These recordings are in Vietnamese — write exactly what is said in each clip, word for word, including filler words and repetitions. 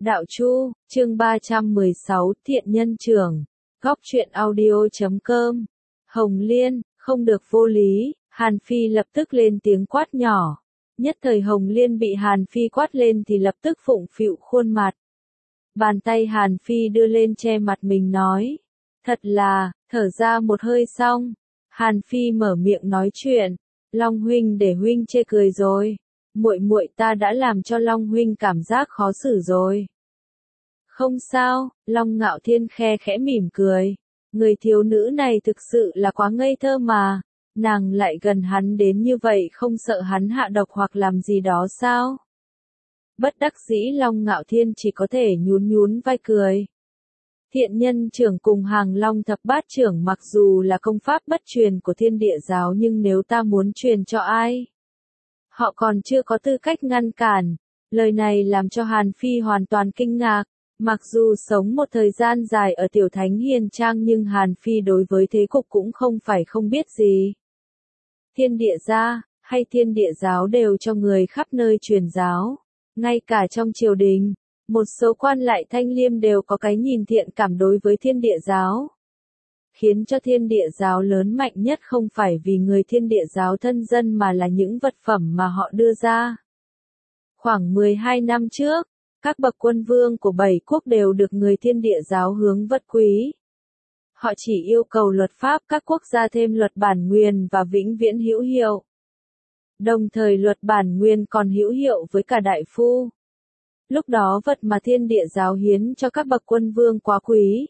Đạo Chu, chương ba trăm mười sáu, Thiện Nhân Trưởng, góc truyện audio chấm com. Hồng Liên, không được vô lý, Hàn Phi lập tức lên tiếng quát nhỏ. Nhất thời Hồng Liên bị Hàn Phi quát lên thì lập tức phụng phịu khuôn mặt. Bàn tay Hàn Phi đưa lên che mặt mình nói. Thật là, thở ra một hơi xong. Hàn Phi mở miệng nói chuyện. Long huynh để huynh chê cười rồi. Muội muội ta đã làm cho Long huynh cảm giác khó xử rồi. Không sao, Long Ngạo Thiên khe khẽ mỉm cười. Người thiếu nữ này thực sự là quá ngây thơ mà. Nàng lại gần hắn đến như vậy không sợ hắn hạ độc hoặc làm gì đó sao? Bất đắc dĩ Long Ngạo Thiên chỉ có thể nhún nhún vai cười. Thiện Nhân Trưởng cùng Hàng Long Thập Bát Trưởng mặc dù là công pháp bất truyền của Thiên Địa Giáo nhưng nếu ta muốn truyền cho ai? Họ còn chưa có tư cách ngăn cản. Lời này làm cho Hàn Phi hoàn toàn kinh ngạc. Mặc dù sống một thời gian dài ở Tiểu Thánh Hiền Trang nhưng Hàn Phi đối với thế cục cũng không phải không biết gì. Thiên Địa Gia, hay Thiên Địa Giáo đều cho người khắp nơi truyền giáo. Ngay cả trong triều đình, một số quan lại thanh liêm đều có cái nhìn thiện cảm đối với Thiên Địa Giáo. Khiến cho Thiên Địa Giáo lớn mạnh nhất không phải vì người Thiên Địa Giáo thân dân mà là những vật phẩm mà họ đưa ra. Khoảng mười hai năm trước, các bậc quân vương của bảy quốc đều được người Thiên Địa Giáo hướng vật quý. Họ chỉ yêu cầu luật pháp các quốc gia thêm luật bản nguyên và vĩnh viễn hữu hiệu. Đồng thời luật bản nguyên còn hữu hiệu với cả đại phu. Lúc đó vật mà Thiên Địa Giáo hiến cho các bậc quân vương quá quý.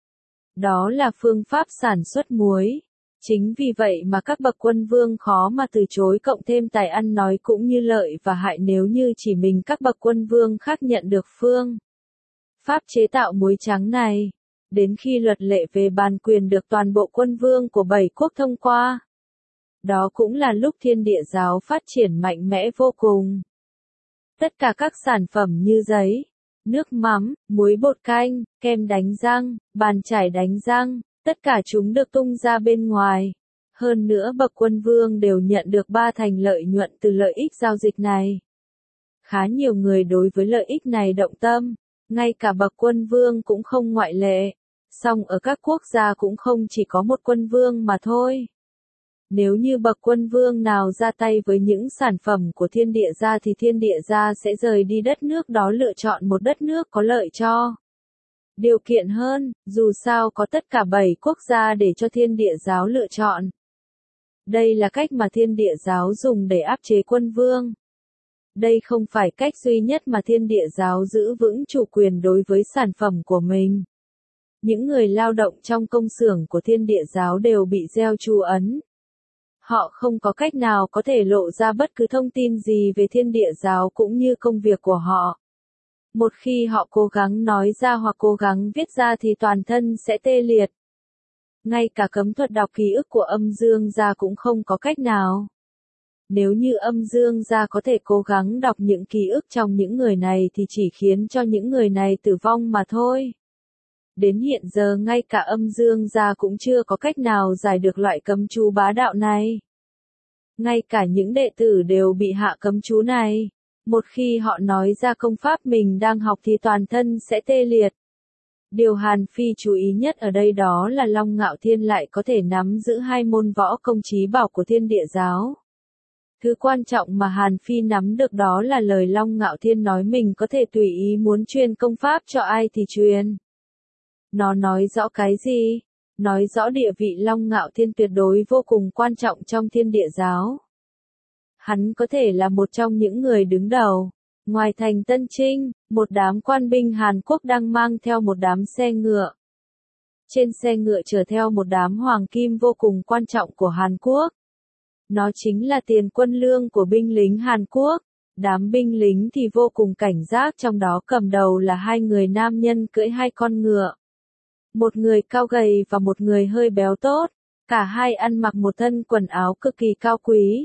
Đó là phương pháp sản xuất muối. Chính vì vậy mà các bậc quân vương khó mà từ chối cộng thêm tài ăn nói cũng như lợi và hại nếu như chỉ mình các bậc quân vương khác nhận được phương pháp chế tạo muối trắng này. Đến khi luật lệ về bản quyền được toàn bộ quân vương của bảy quốc thông qua. Đó cũng là lúc Thiên Địa Giáo phát triển mạnh mẽ vô cùng. Tất cả các sản phẩm như giấy, nước mắm, muối bột canh, kem đánh răng, bàn chải đánh răng, tất cả chúng được tung ra bên ngoài. Hơn nữa bậc quân vương đều nhận được ba thành lợi nhuận từ lợi ích giao dịch này. Khá nhiều người đối với lợi ích này động tâm, ngay cả bậc quân vương cũng không ngoại lệ. Song ở các quốc gia cũng không chỉ có một quân vương mà thôi. Nếu như bậc quân vương nào ra tay với những sản phẩm của Thiên Địa Gia thì Thiên Địa Gia sẽ rời đi đất nước đó lựa chọn một đất nước có lợi cho điều kiện hơn, dù sao có tất cả bảy quốc gia để cho Thiên Địa Giáo lựa chọn. Đây là cách mà Thiên Địa Giáo dùng để áp chế quân vương. Đây không phải cách duy nhất mà Thiên Địa Giáo giữ vững chủ quyền đối với sản phẩm của mình. Những người lao động trong công xưởng của Thiên Địa Giáo đều bị gieo chú ấn. Họ không có cách nào có thể lộ ra bất cứ thông tin gì về Thiên Địa Giáo cũng như công việc của họ. Một khi họ cố gắng nói ra hoặc cố gắng viết ra thì toàn thân sẽ tê liệt. Ngay cả cấm thuật đọc ký ức của Âm Dương Gia cũng không có cách nào. Nếu như Âm Dương Gia có thể cố gắng đọc những ký ức trong những người này thì chỉ khiến cho những người này tử vong mà thôi. Đến hiện giờ ngay cả Âm Dương Gia cũng chưa có cách nào giải được loại cấm chú bá đạo này. Ngay cả những đệ tử đều bị hạ cấm chú này. Một khi họ nói ra công pháp mình đang học thì toàn thân sẽ tê liệt. Điều Hàn Phi chú ý nhất ở đây đó là Long Ngạo Thiên lại có thể nắm giữ hai môn võ công chí bảo của Thiên Địa Giáo. Thứ quan trọng mà Hàn Phi nắm được đó là lời Long Ngạo Thiên nói mình có thể tùy ý muốn truyền công pháp cho ai thì truyền. Nó nói rõ cái gì? Nói rõ địa vị Long Ngạo Thiên tuyệt đối vô cùng quan trọng trong Thiên Địa Giáo. Hắn có thể là một trong những người đứng đầu. Ngoài thành Tân Trinh, một đám quan binh Hàn Quốc đang mang theo một đám xe ngựa. Trên xe ngựa chở theo một đám hoàng kim vô cùng quan trọng của Hàn Quốc. Nó chính là tiền quân lương của binh lính Hàn Quốc. Đám binh lính thì vô cùng cảnh giác, trong đó cầm đầu là hai người nam nhân cưỡi hai con ngựa. Một người cao gầy và một người hơi béo tốt. Cả hai ăn mặc một thân quần áo cực kỳ cao quý.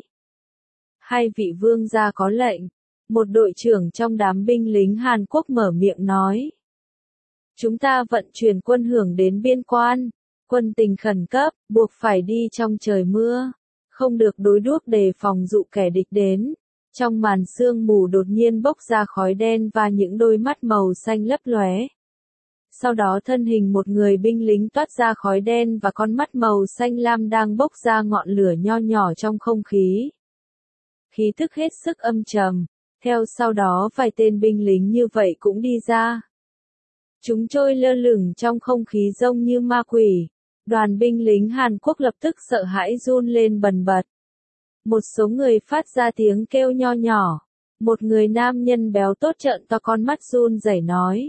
Hai vị vương gia có lệnh. Một đội trưởng trong đám binh lính Hàn Quốc mở miệng nói. Chúng ta vận chuyển quân hưởng đến biên quan. Quân tình khẩn cấp, buộc phải đi trong trời mưa. Không được đối đuốc đề phòng dụ kẻ địch đến. Trong màn sương mù đột nhiên bốc ra khói đen và những đôi mắt màu xanh lấp lóe. Sau đó thân hình một người binh lính toát ra khói đen và con mắt màu xanh lam đang bốc ra ngọn lửa nho nhỏ trong không khí. Khí tức hết sức âm trầm. Theo sau đó vài tên binh lính như vậy cũng đi ra. Chúng trôi lơ lửng trong không khí giống như ma quỷ. Đoàn binh lính Hàn Quốc lập tức sợ hãi run lên bần bật. Một số người phát ra tiếng kêu nho nhỏ. Một người nam nhân béo tốt trợn to con mắt run rẩy nói.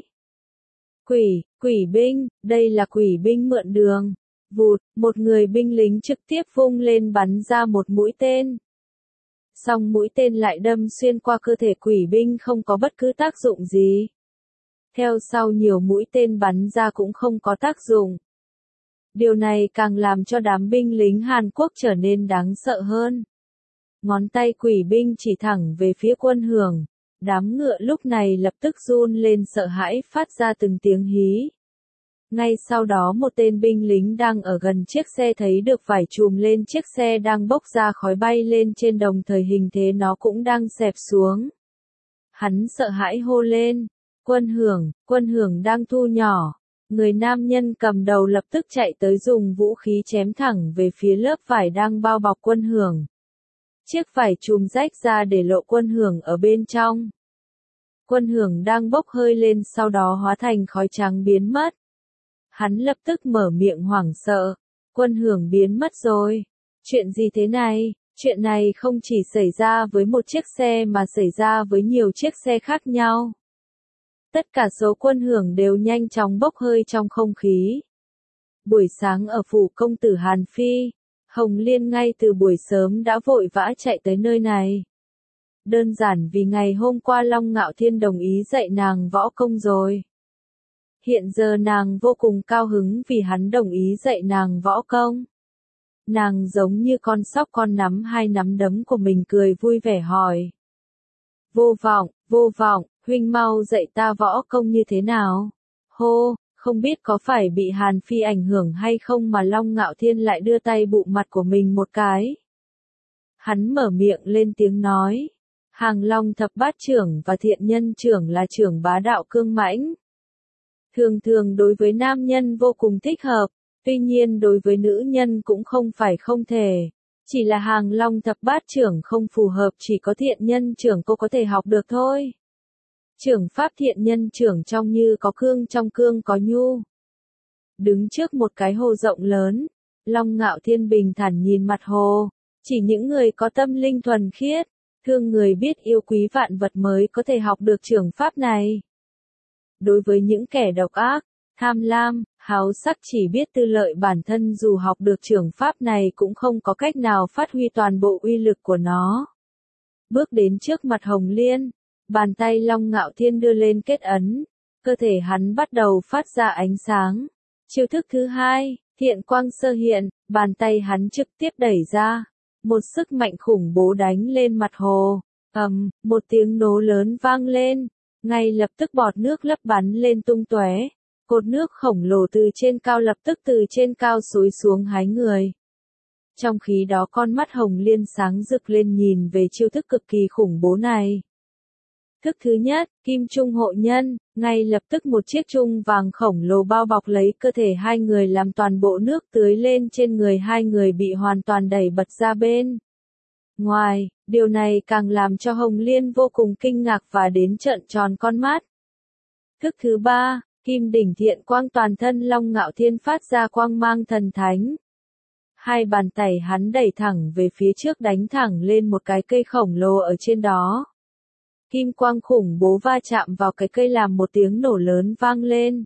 Quỷ, quỷ binh, đây là quỷ binh mượn đường. Vụt, một người binh lính trực tiếp vung lên bắn ra một mũi tên. Song mũi tên lại đâm xuyên qua cơ thể quỷ binh không có bất cứ tác dụng gì. Theo sau nhiều mũi tên bắn ra cũng không có tác dụng. Điều này càng làm cho đám binh lính Hàn Quốc trở nên đáng sợ hơn. Ngón tay quỷ binh chỉ thẳng về phía Quân Hưởng. Đám ngựa lúc này lập tức run lên sợ hãi phát ra từng tiếng hí. Ngay sau đó một tên binh lính đang ở gần chiếc xe thấy được vải chùm lên chiếc xe đang bốc ra khói bay lên trên đồng thời hình thế nó cũng đang xẹp xuống. Hắn sợ hãi hô lên. Quân Hưởng, Quân Hưởng đang thu nhỏ. Người nam nhân cầm đầu lập tức chạy tới dùng vũ khí chém thẳng về phía lớp vải đang bao bọc Quân Hưởng. Chiếc vải chùm rách ra để lộ Quân Hưởng ở bên trong. Quân Hưởng đang bốc hơi lên sau đó hóa thành khói trắng biến mất. Hắn lập tức mở miệng hoảng sợ. Quân Hưởng biến mất rồi. Chuyện gì thế này? Chuyện này không chỉ xảy ra với một chiếc xe mà xảy ra với nhiều chiếc xe khác nhau. Tất cả số Quân Hưởng đều nhanh chóng bốc hơi trong không khí. Buổi sáng ở phủ công tử Hàn Phi, Hồng Liên ngay từ buổi sớm đã vội vã chạy tới nơi này. Đơn giản vì ngày hôm qua Long Ngạo Thiên đồng ý dạy nàng võ công rồi. Hiện giờ nàng vô cùng cao hứng vì hắn đồng ý dạy nàng võ công. Nàng giống như con sóc con nắm hai nắm đấm của mình cười vui vẻ hỏi. Vô Vọng, Vô Vọng, huynh mau dạy ta võ công như thế nào? Hô, không biết có phải bị Hàn Phi ảnh hưởng hay không mà Long Ngạo Thiên lại đưa tay bụng mặt của mình một cái. Hắn mở miệng lên tiếng nói. Hàng Long thập bát trưởng và thiện nhân trưởng là trưởng bá đạo cương mãnh. Thường thường đối với nam nhân vô cùng thích hợp, tuy nhiên đối với nữ nhân cũng không phải không thể. Chỉ là Hàng Long thập bát trưởng không phù hợp, chỉ có thiện nhân trưởng cô có thể học được thôi. Trưởng pháp thiện nhân trưởng trong như có cương trong cương có nhu. Đứng trước một cái hồ rộng lớn, Long Ngạo Thiên bình thản nhìn mặt hồ, chỉ những người có tâm linh thuần khiết, thương người biết yêu quý vạn vật mới có thể học được trưởng pháp này. Đối với những kẻ độc ác, tham lam, háo sắc chỉ biết tư lợi bản thân dù học được trưởng pháp này cũng không có cách nào phát huy toàn bộ uy lực của nó. Bước đến trước mặt Hồng Liên, bàn tay Long Ngạo Thiên đưa lên kết ấn, cơ thể hắn bắt đầu phát ra ánh sáng. Chiêu thức thứ hai, thiện quang sơ hiện, bàn tay hắn trực tiếp đẩy ra. Một sức mạnh khủng bố đánh lên mặt hồ. Ầm, một tiếng nổ lớn vang lên. Ngay lập tức bọt nước lấp bắn lên tung tóe. Cột nước khổng lồ từ trên cao lập tức từ trên cao xối xuống hái người. Trong khi đó con mắt Hồng Liên sáng rực lên nhìn về chiêu thức cực kỳ khủng bố này. Thức thứ nhất, Kim Trung hộ nhân, ngay lập tức một chiếc trung vàng khổng lồ bao bọc lấy cơ thể hai người làm toàn bộ nước tưới lên trên người hai người bị hoàn toàn đẩy bật ra bên ngoài, điều này càng làm cho Hồng Liên vô cùng kinh ngạc và đến trợn tròn con mắt. Thức thứ ba, Kim đỉnh thiện quang toàn thân Long Ngạo Thiên phát ra quang mang thần thánh. Hai bàn tay hắn đẩy thẳng về phía trước đánh thẳng lên một cái cây khổng lồ ở trên đó. Kim quang khủng bố va chạm vào cái cây làm một tiếng nổ lớn vang lên.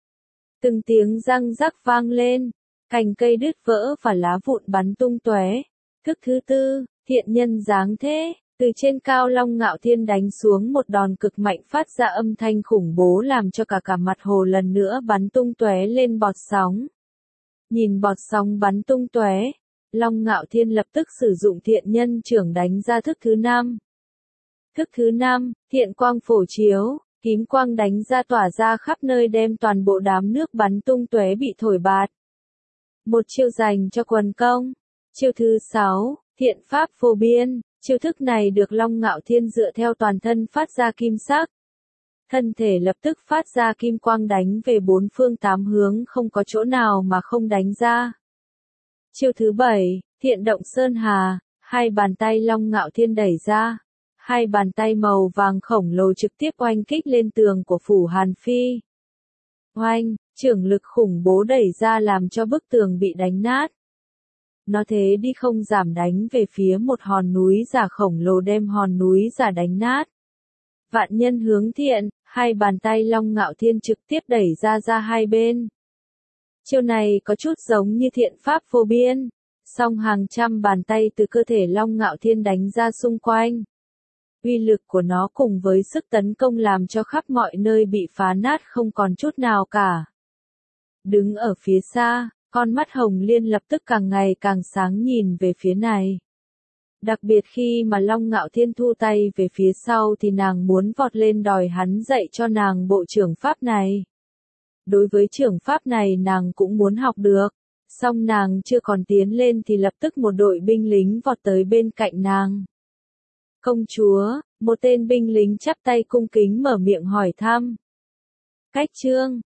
Từng tiếng răng rắc vang lên, cành cây đứt vỡ và lá vụn bắn tung tóe. Thức thứ tư, thiện nhân giáng thế, từ trên cao Long Ngạo Thiên đánh xuống một đòn cực mạnh phát ra âm thanh khủng bố làm cho cả cả mặt hồ lần nữa bắn tung tóe lên bọt sóng. Nhìn bọt sóng bắn tung tóe, Long Ngạo Thiên lập tức sử dụng thiện nhân trưởng đánh ra thức thứ năm. Thức thứ năm, thiện quang phổ chiếu, tím quang đánh ra tỏa ra khắp nơi đem toàn bộ đám nước bắn tung tóe bị thổi bạt. Một chiêu dành cho quần công. Chiêu thứ sáu, thiện pháp vô biên, Chiêu thức này được Long Ngạo Thiên dựa theo toàn thân phát ra kim sắc. Thân thể lập tức phát ra kim quang đánh về bốn phương tám hướng, không có chỗ nào mà không đánh ra. Chiêu thứ bảy, Thiện Động Sơn Hà, hai bàn tay Long Ngạo Thiên đẩy ra. Hai bàn tay màu vàng khổng lồ trực tiếp oanh kích lên tường của phủ Hàn Phi. Oanh, trưởng lực khủng bố đẩy ra làm cho bức tường bị đánh nát. Nó thế đi không giảm đánh về phía một hòn núi giả khổng lồ, đem hòn núi giả đánh nát. Vạn nhân hướng thiện, hai bàn tay Long Ngạo Thiên trực tiếp đẩy ra ra hai bên. Chiêu này có chút giống như thiện pháp vô biên, song hàng trăm bàn tay từ cơ thể Long Ngạo Thiên đánh ra xung quanh. Uy lực của nó cùng với sức tấn công làm cho khắp mọi nơi bị phá nát không còn chút nào cả. Đứng ở phía xa, con mắt Hồng Liên lập tức càng ngày càng sáng nhìn về phía này. Đặc biệt khi mà Long Ngạo Thiên thu tay về phía sau thì nàng muốn vọt lên đòi hắn dạy cho nàng bộ trưởng pháp này. Đối với trưởng pháp này nàng cũng muốn học được, song nàng chưa còn tiến lên thì lập tức một đội binh lính vọt tới bên cạnh nàng. Công chúa, một tên binh lính chắp tay cung kính mở miệng hỏi thăm. Cách chương